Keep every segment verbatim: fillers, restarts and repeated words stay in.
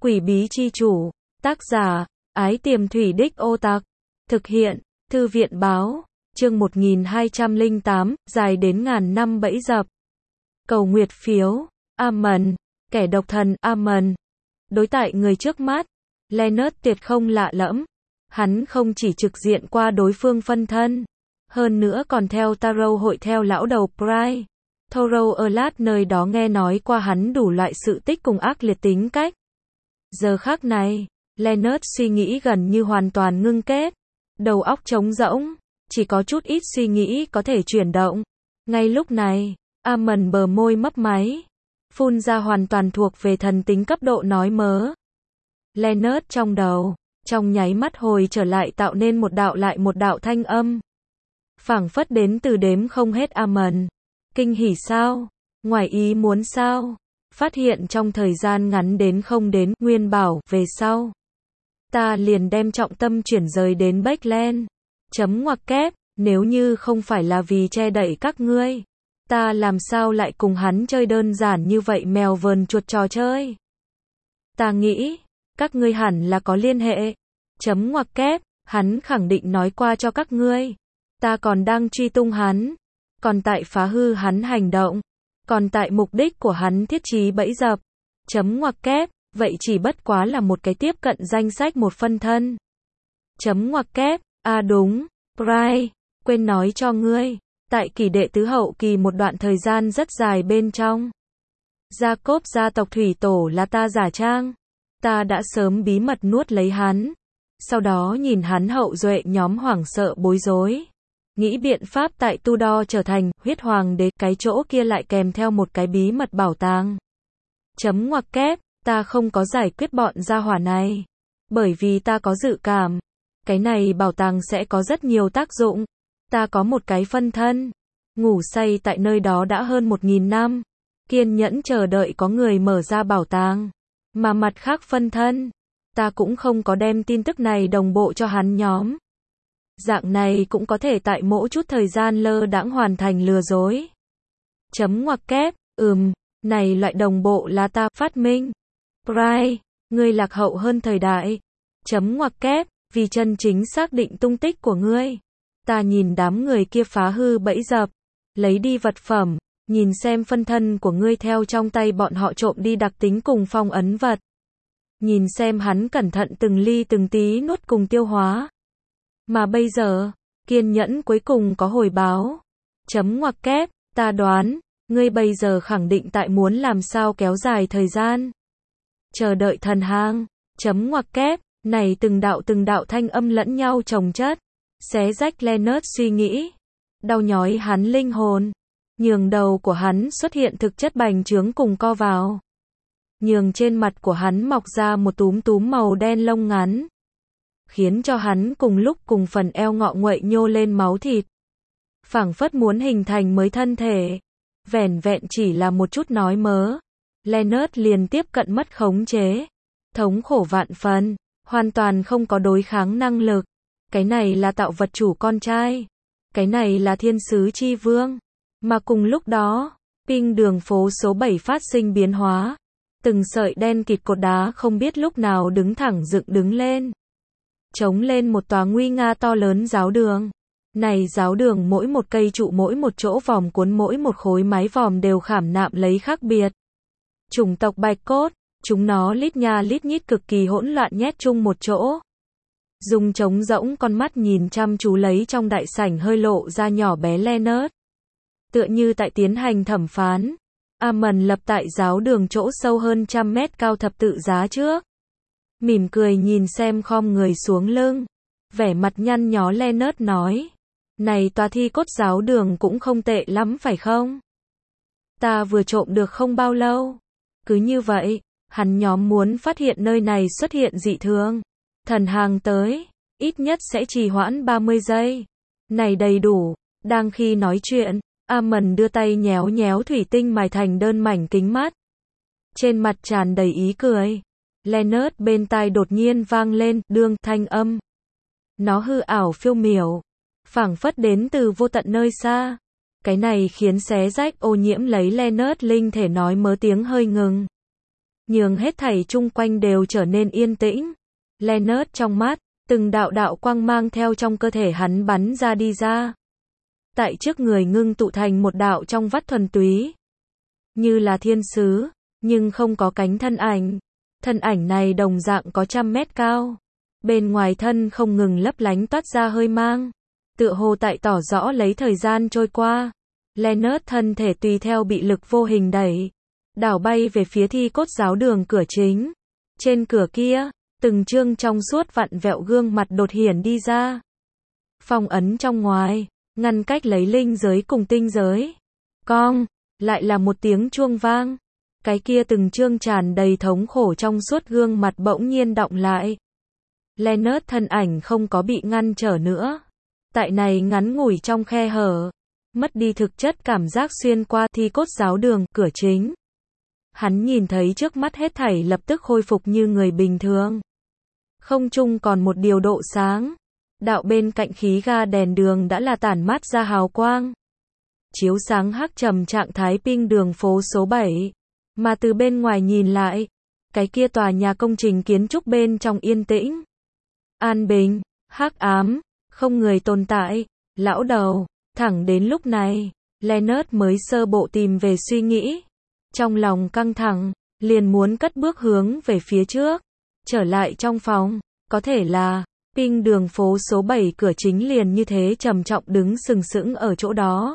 Quỷ bí chi chủ. Tác giả, Ái Tiềm Thủy Đích Ô Tặc. Thực hiện, Thư viện báo. Chương một nghìn hai trăm lẻ tám, dài đến ngàn năm bẫy dập. Cầu nguyệt phiếu. Amen. Kẻ độc thần. Amen. Đối tại người trước mắt, Leonard tuyệt không lạ lẫm. Hắn không chỉ trực diện qua đối phương phân thân, hơn nữa còn theo Tarot hội theo lão đầu Pry. Tarot ở lát nơi đó nghe nói qua hắn đủ loại sự tích cùng ác liệt tính cách. Giờ khắc này, Leonard suy nghĩ gần như hoàn toàn ngưng kết. Đầu óc trống rỗng, chỉ có chút ít suy nghĩ có thể chuyển động. Ngay lúc này, Amen bờ môi mấp máy, phun ra hoàn toàn thuộc về thần tính cấp độ nói mớ. Leonard trong đầu, trong nháy mắt hồi trở lại tạo nên một đạo lại một đạo thanh âm. Phảng phất đến từ đếm không hết Amen. Kinh hỉ sao? Ngoài ý muốn sao? Phát hiện trong thời gian ngắn đến không đến, Nguyên bảo, về sau. Ta liền đem trọng tâm chuyển rời đến Backland. Chấm ngoặc kép, nếu như không phải là vì che đậy các ngươi, ta làm sao lại cùng hắn chơi đơn giản như vậy mèo vờn chuột trò chơi. Ta nghĩ, các ngươi hẳn là có liên hệ. Chấm ngoặc kép, hắn khẳng định nói qua cho các ngươi. Ta còn đang truy tung hắn, còn tại phá hư hắn hành động, còn tại mục đích của hắn thiết trí bẫy dập. Chấm ngoặc kép, vậy chỉ bất quá là một cái tiếp cận danh sách một phân thân. Chấm ngoặc kép, à đúng, Pry, quên nói cho ngươi, tại kỳ đệ tứ hậu kỳ một đoạn thời gian rất dài bên trong, Jacob gia tộc thủy tổ là ta giả trang. Ta đã sớm bí mật nuốt lấy hắn, sau đó nhìn hắn hậu duệ nhóm hoảng sợ bối rối, nghĩ biện pháp tại Tudor trở thành huyết hoàng đế, cái chỗ kia lại kèm theo một cái bí mật bảo tàng. Chấm ngoặc kép, ta không có giải quyết bọn gia hỏa này, bởi vì ta có dự cảm, cái này bảo tàng sẽ có rất nhiều tác dụng. Ta có một cái phân thân, ngủ say tại nơi đó đã hơn một nghìn năm, kiên nhẫn chờ đợi có người mở ra bảo tàng. Mà mặt khác phân thân, ta cũng không có đem tin tức này đồng bộ cho hắn nhóm. Dạng này cũng có thể tại mỗi chút thời gian lơ đãng hoàn thành lừa dối. Chấm ngoặc kép, ừm, này loại đồng bộ là ta phát minh. Pry, ngươi lạc hậu hơn thời đại. Chấm ngoặc kép, vì chân chính xác định tung tích của ngươi. Ta nhìn đám người kia phá hư bẫy dập, lấy đi vật phẩm, nhìn xem phân thân của ngươi theo trong tay bọn họ trộm đi đặc tính cùng phong ấn vật. Nhìn xem hắn cẩn thận từng ly từng tí nuốt cùng tiêu hóa. Mà bây giờ, kiên nhẫn cuối cùng có hồi báo. Chấm ngoặc kép, ta đoán, ngươi bây giờ khẳng định tại muốn làm sao kéo dài thời gian. Chờ đợi thần hang. Chấm ngoặc kép, này từng đạo từng đạo thanh âm lẫn nhau chồng chất, xé rách Leonard suy nghĩ, đau nhói hắn linh hồn, nhường đầu của hắn xuất hiện thực chất bành trướng cùng co vào, nhường trên mặt của hắn mọc ra một túm túm màu đen lông ngắn, khiến cho hắn cùng lúc cùng phần eo ngọ nguậy nhô lên máu thịt, phảng phất muốn hình thành mới thân thể. Vẻn vẹn chỉ là một chút nói mớ, Leonard liền tiếp cận mất khống chế, thống khổ vạn phần, hoàn toàn không có đối kháng năng lực. Cái này là tạo vật chủ con trai, cái này là thiên sứ chi vương. Mà cùng lúc đó, ping đường phố số bảy phát sinh biến hóa, từng sợi đen kịt cột đá không biết lúc nào đứng thẳng dựng đứng lên, chống lên một tòa nguy nga to lớn giáo đường. Này giáo đường mỗi một cây trụ mỗi một chỗ vòm cuốn mỗi một khối mái vòm đều khảm nạm lấy khác biệt chủng tộc bạch cốt, chúng nó lít nha lít nhít cực kỳ hỗn loạn nhét chung một chỗ, dùng trống rỗng con mắt nhìn chăm chú lấy trong đại sảnh hơi lộ ra nhỏ bé Leonard. Tựa như tại tiến hành thẩm phán, Amen lập tại giáo đường chỗ sâu hơn trăm mét cao thập tự giá trước, mỉm cười nhìn xem khom người xuống lưng, vẻ mặt nhăn nhó Leonard nói, này tòa thi cốt giáo đường cũng không tệ lắm phải không? Ta vừa trộm được không bao lâu. Cứ như vậy, hắn nhóm muốn phát hiện nơi này xuất hiện dị thường. Thần hàng tới, ít nhất sẽ trì hoãn ba mươi giây. Này đầy đủ. Đang khi nói chuyện, Amen đưa tay nhéo nhéo thủy tinh mài thành đơn mảnh kính mắt. Trên mặt tràn đầy ý cười. Leonard bên tai đột nhiên vang lên, đương, thanh âm. Nó hư ảo phiêu miểu, phảng phất đến từ vô tận nơi xa. Cái này khiến xé rách ô nhiễm lấy Leonard linh thể nói mớ tiếng hơi ngừng. nhường hết thảy chung quanh đều trở nên yên tĩnh. Leonard trong mắt, từng đạo đạo quang mang theo trong cơ thể hắn bắn ra đi ra. Tại trước người ngưng tụ thành một đạo trong vắt thuần túy. Như là thiên sứ, nhưng không có cánh thân ảnh. Thân ảnh này đồng dạng có trăm mét cao. Bên ngoài thân không ngừng lấp lánh toát ra hơi mang. Tựa hồ tại tỏ rõ lấy thời gian trôi qua. Leonard thân thể tùy theo bị lực vô hình đẩy. Đảo bay về phía thi cốt giáo đường cửa chính. Trên cửa kia, từng chương trong suốt vặn vẹo gương mặt đột hiển đi ra. Phong ấn trong ngoài, ngăn cách lấy linh giới cùng tinh giới. Cong, lại là một tiếng chuông vang. Cái kia từng chương tràn đầy thống khổ trong suốt gương mặt bỗng nhiên đọng lại. Leonard thân ảnh không có bị ngăn trở nữa. Tại này ngắn ngủi trong khe hở, mất đi thực chất cảm giác xuyên qua thi cốt giáo đường, cửa chính. Hắn nhìn thấy trước mắt hết thảy lập tức khôi phục như người bình thường. Không trung còn một điều độ sáng. Đạo bên cạnh khí ga đèn đường đã là tản mát ra hào quang. Chiếu sáng hắc trầm trạng thái ping đường phố số bảy. Mà từ bên ngoài nhìn lại, cái kia tòa nhà công trình kiến trúc bên trong yên tĩnh. An bình, hắc ám, không người tồn tại. Lão đầu, thẳng đến lúc này, Leonard mới sơ bộ tìm về suy nghĩ. Trong lòng căng thẳng, liền muốn cất bước hướng về phía trước. Trở lại trong phòng, có thể là, ping đường phố số bảy cửa chính liền như thế trầm trọng đứng sừng sững ở chỗ đó.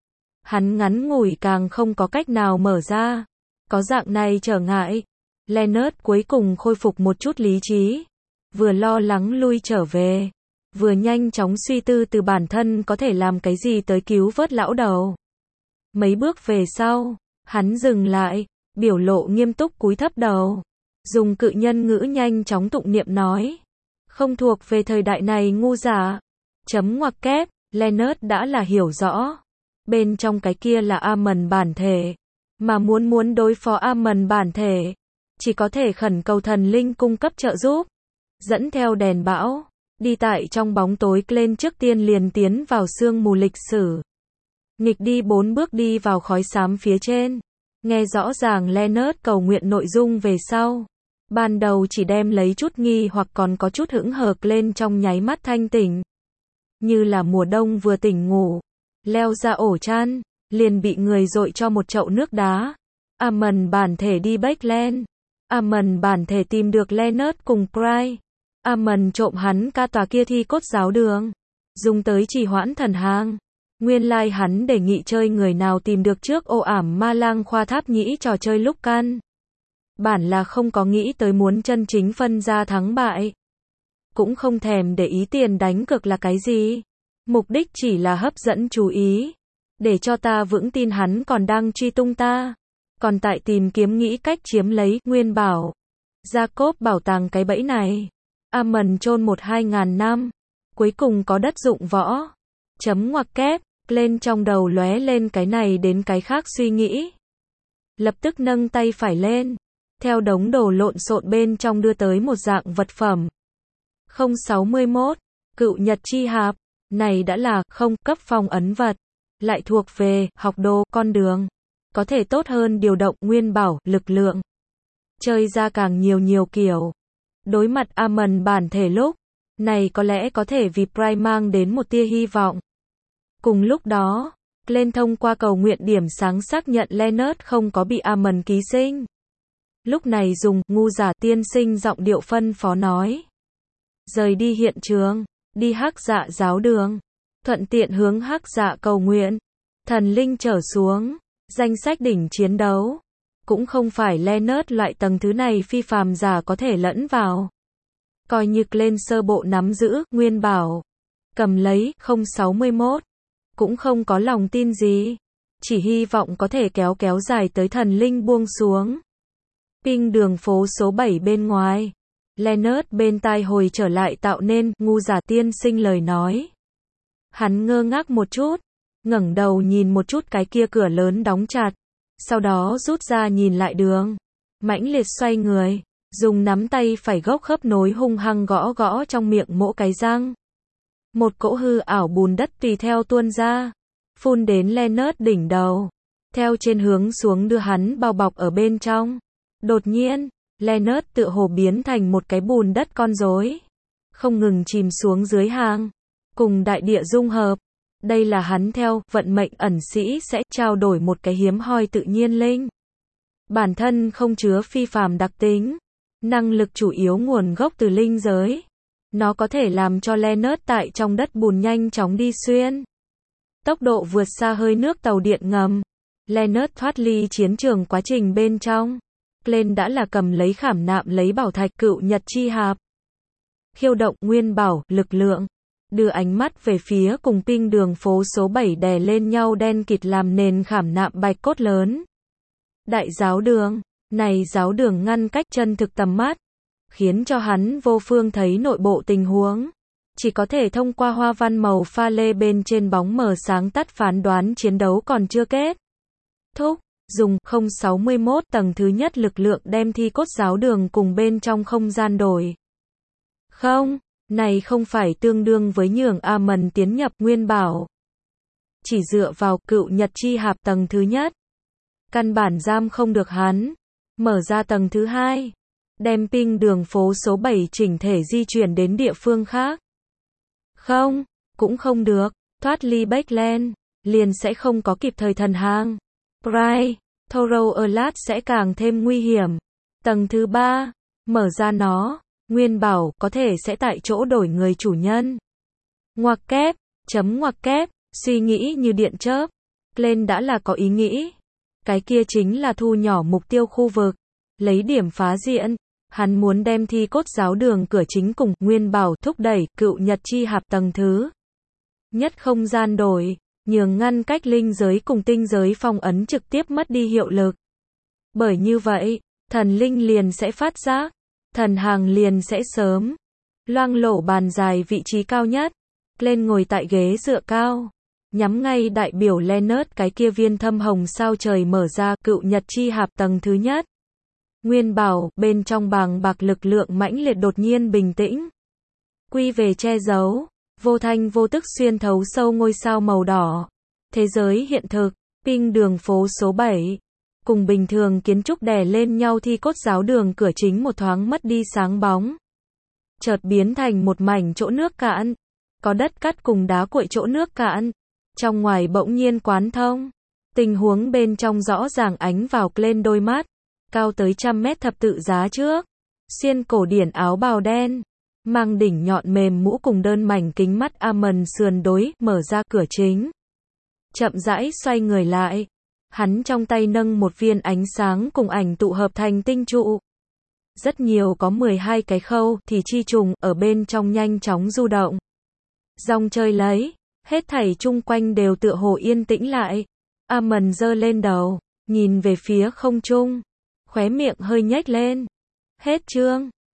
Hắn ngắn ngủi càng không có cách nào mở ra. Có dạng này trở ngại. Leonard cuối cùng khôi phục một chút lý trí. Vừa lo lắng lui trở về. Vừa nhanh chóng suy tư từ bản thân có thể làm cái gì tới cứu vớt lão đầu. Mấy bước về sau, hắn dừng lại, biểu lộ nghiêm túc cúi thấp đầu. Dùng cự nhân ngữ nhanh chóng tụng niệm nói. Không thuộc về thời đại này ngu giả. Chấm ngoặc kép, Leonard đã là hiểu rõ. Bên trong cái kia là Amon bản thể. Mà muốn muốn đối phó Amon bản thể, chỉ có thể khẩn cầu thần linh cung cấp trợ giúp. Dẫn theo đèn bão, đi tại trong bóng tối lên trước tiên liền tiến vào sương mù lịch sử. Nghịch đi bốn bước đi vào khói xám phía trên. Nghe rõ ràng Leonard cầu nguyện nội dung về sau. Ban đầu chỉ đem lấy chút nghi hoặc còn có chút hững hờ lên trong nháy mắt thanh tỉnh. Như là mùa đông vừa tỉnh ngủ, leo ra ổ chăn, liền bị người dội cho một chậu nước đá. Amon bản thể đi Backland. Amon bản thể tìm được Leonard cùng Cry. Amon trộm hắn ca tòa kia thi cốt giáo đường, dùng tới trì hoãn thần hàng. Nguyên lai like hắn đề nghị chơi người nào tìm được trước ô ảm ma lang khoa tháp nhĩ trò chơi lúc can. Bản là không có nghĩ tới muốn chân chính phân ra thắng bại. Cũng không thèm để ý tiền đánh cược là cái gì. Mục đích chỉ là hấp dẫn chú ý. Để cho ta vững tin hắn còn đang truy tung ta. Còn tại tìm kiếm nghĩ cách chiếm lấy Nguyên bảo. Jacob bảo tàng cái bẫy này. Amon chôn một hai ngàn năm. Cuối cùng có đất dụng võ. Chấm ngoặc kép, lên trong đầu lóe lên cái này đến cái khác suy nghĩ. Lập tức nâng tay phải lên. Theo đống đồ lộn xộn bên trong đưa tới một dạng vật phẩm. không sáu mốt, cựu nhật chi hạp. Này đã là không cấp phong ấn vật. Lại thuộc về học đồ con đường. Có thể tốt hơn điều động nguyên bảo, lực lượng. Chơi ra càng nhiều nhiều kiểu. Đối mặt Amon bản thể lúc này có lẽ có thể vì Prime mang đến một tia hy vọng. Cùng lúc đó, lên thông qua cầu nguyện điểm sáng xác nhận Leonard không có bị Amon ký sinh. Lúc này dùng ngu giả tiên sinh giọng điệu phân phó nói. Rời đi hiện trường, đi hắc dạ giáo đường. Thuận tiện hướng hắc dạ cầu nguyện. Thần linh trở xuống. Danh sách đỉnh chiến đấu. Cũng không phải Leonard loại tầng thứ này phi phàm giả có thể lẫn vào. Coi như lên sơ bộ nắm giữ, nguyên bảo. Cầm lấy, không sáu mốt. Cũng không có lòng tin gì. Chỉ hy vọng có thể kéo kéo dài tới thần linh buông xuống. Ping đường phố số bảy bên ngoài. Leonard bên tai hồi trở lại tạo nên, ngu giả tiên sinh lời nói. Hắn ngơ ngác một chút. Ngẩng đầu nhìn một chút cái kia cửa lớn đóng chặt. Sau đó rút ra nhìn lại đường. Mãnh liệt xoay người. Dùng nắm tay phải gốc khớp nối hung hăng gõ gõ trong miệng mỗ cái răng. Một cỗ hư ảo bùn đất tùy theo tuôn ra. Phun đến Leonard đỉnh đầu. Theo trên hướng xuống đưa hắn bao bọc ở bên trong. Đột nhiên, Leonard tựa hồ biến thành một cái bùn đất con rối, không ngừng chìm xuống dưới hang, cùng đại địa dung hợp. Đây là hắn theo vận mệnh ẩn sĩ sẽ trao đổi một cái hiếm hoi tự nhiên linh. Bản thân không chứa phi phàm đặc tính, năng lực chủ yếu nguồn gốc từ linh giới. Nó có thể làm cho Leonard tại trong đất bùn nhanh chóng đi xuyên. Tốc độ vượt xa hơi nước tàu điện ngầm. Leonard thoát ly chiến trường quá trình bên trong. Glenn đã là cầm lấy khảm nạm lấy bảo thạch cựu nhật chi hạp. Khiêu động nguyên bảo, lực lượng. Đưa ánh mắt về phía cùng ping đường phố số bảy đè lên nhau đen kịt làm nền khảm nạm bạch cốt lớn. Đại giáo đường. Này giáo đường ngăn cách chân thực tầm mắt, khiến cho hắn vô phương thấy nội bộ tình huống. Chỉ có thể thông qua hoa văn màu pha lê bên trên bóng mờ sáng tắt phán đoán chiến đấu còn chưa kết thúc. Dùng không sáu mươi mốt tầng thứ nhất lực lượng đem thi cốt giáo đường cùng bên trong không gian đổi. Không, này không phải tương đương với nhường Amon tiến nhập nguyên bảo. Chỉ dựa vào cựu nhật chi hạp tầng thứ nhất, căn bản giam không được hắn. Mở ra tầng thứ hai, đem ping đường phố số bảy chỉnh thể di chuyển đến địa phương khác. Không, cũng không được, thoát ly Backland, liền sẽ không có kịp thời thần hang. Bright, Thorough Alert sẽ càng thêm nguy hiểm. Tầng thứ ba, mở ra nó, nguyên bảo có thể sẽ tại chỗ đổi người chủ nhân. Ngoặc kép, chấm ngoặc kép, suy nghĩ như điện chớp. Glenn đã là có ý nghĩ. Cái kia chính là thu nhỏ mục tiêu khu vực, lấy điểm phá diện. Hắn muốn đem thi cốt giáo đường cửa chính cùng nguyên bảo thúc đẩy cựu nhật chi hạp tầng thứ nhất không gian đổi, nhường ngăn cách linh giới cùng tinh giới phong ấn trực tiếp mất đi hiệu lực. Bởi như vậy, thần linh liền sẽ phát giác, thần hàng liền sẽ sớm loang lổ bàn dài vị trí cao nhất. Lên ngồi tại ghế dựa cao, nhắm ngay đại biểu Leonard cái kia viên thâm hồng sao trời mở ra cựu nhật chi hạp tầng thứ nhất. Nguyên bảo, bên trong bàng bạc lực lượng mãnh liệt đột nhiên bình tĩnh. Quy về che giấu, vô thanh vô tức xuyên thấu sâu ngôi sao màu đỏ. Thế giới hiện thực, ping đường phố số bảy. Cùng bình thường kiến trúc đè lên nhau thi cốt giáo đường cửa chính một thoáng mất đi sáng bóng. Chợt biến thành một mảnh chỗ nước cạn. Có đất cắt cùng đá cuội chỗ nước cạn. Trong ngoài bỗng nhiên quán thông. Tình huống bên trong rõ ràng ánh vào lên đôi mắt. Cao tới trăm mét thập tự giá trước. Xuyên cổ điển áo bào đen. Mang đỉnh nhọn mềm mũ cùng đơn mảnh kính mắt Amon sườn đối, mở ra cửa chính. Chậm rãi xoay người lại. Hắn trong tay nâng một viên ánh sáng cùng ảnh tụ hợp thành tinh trụ. Rất nhiều có mười hai cái khâu thì chi trùng ở bên trong nhanh chóng du động. Dòng chơi lấy, hết thảy chung quanh đều tựa hồ yên tĩnh lại. Amon giơ lên đầu, nhìn về phía không trung. Khóe miệng hơi nhếch lên. Hết chương.